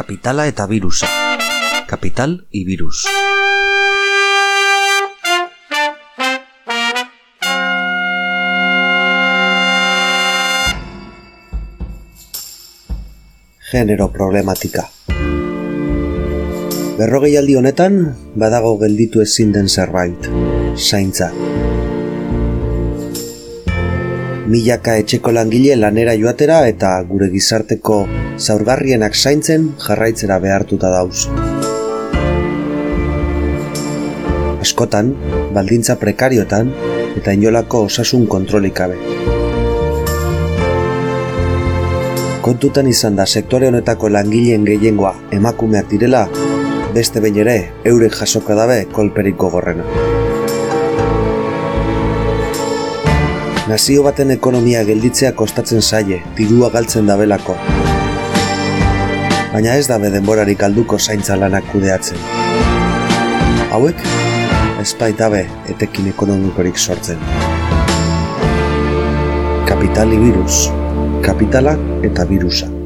Kapitala eta birusa. Kapital y virus. Genero problematika. Berrogeialdi honetan, badago gelditu ezin den zerbait, zaintza. Milaka etxeko langile lanera joatera eta gure gizarteko zaurgarrienak zaintzen jarraitzera behartuta dauz. Askotan, baldintza prekariotan eta inolako osasun kontrolik gabe. Kontutan izan da sektore honetako langileen gehiengoa emakumeak direla, beste behin ere eurek jasoko dabe kolperik gogorrena. Nazio baten ekonomia gelditzea kostatzen zaie, dirua galtzen dabelako. Baina ez dabe denborarik galduko zaintza lanak kudeatzen. Hauek, ez baitabe etekin ekonomikorik sortzen. Kapital y virus. Kapitala eta birusa.